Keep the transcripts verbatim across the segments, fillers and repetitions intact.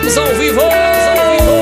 Estamos ao vivo, ao vivo.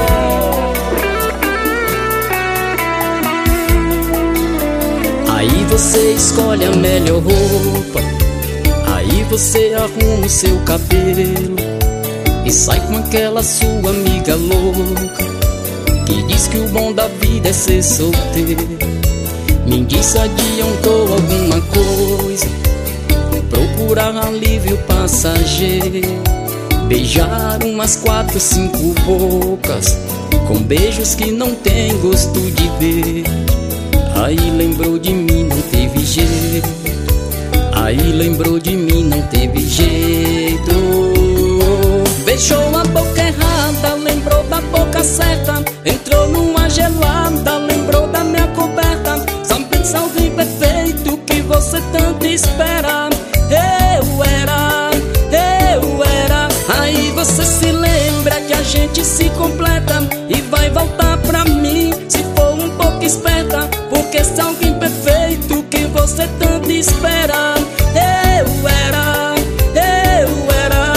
Aí você escolhe a melhor roupa, aí você arruma o seu cabelo e sai com aquela sua amiga louca que diz que o bom da vida é ser solteiro. Me disse adiantou alguma coisa, procurar alívio passageiro. Beijar umas quatro, cinco bocas, com beijos que não tem gosto de beijo. Aí lembrou de mim, não teve jeito. Aí lembrou de mim, não teve jeito. Beijou a boca errada, lembrou da boca certa. Entrou numa gelada, lembrou da minha coberta. Só pensa alguém perfeito que você tanto espera. Eu era, eu era. Aí você se lembra que a gente se completa e vai voltar pra mim se for um pouco esperta. Porque se alguém perfeito que você tanto espera. Eu era, eu era.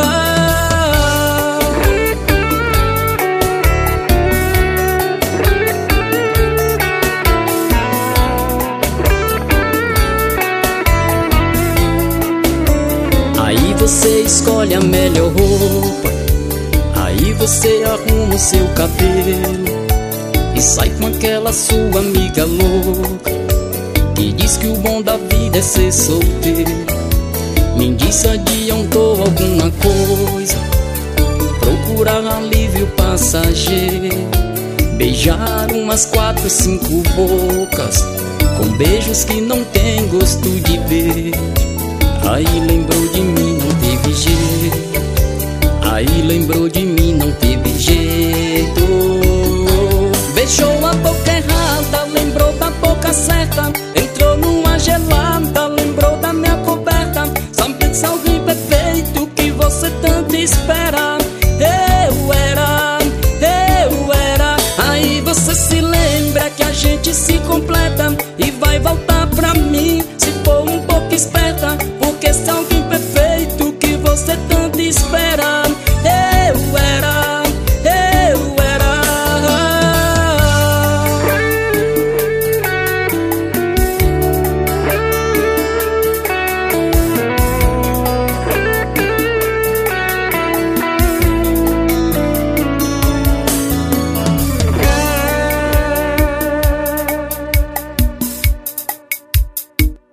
Aí você escolhe a melhor roupa, aí você arruma o seu cabelo e sai com aquela sua amiga louca que diz que o bom da vida é ser solteiro. Me disse adiantou alguma coisa, procurar alívio passageiro. Beijar umas quatro, cinco bocas, com beijos que não tem gosto de beijo. Aí lembrou de mim, não teve jeito. Aí lembrou de mim, não teve jeito. Beijou a boca errada, lembrou da boca certa. Entrou numa gelada, lembrou da minha coberta. Só pensa alguém perfeito que você tanto espera. Eu era, eu era. Aí você se lembra que a gente se completa e vai voltar pra mim se for um pouco esperta.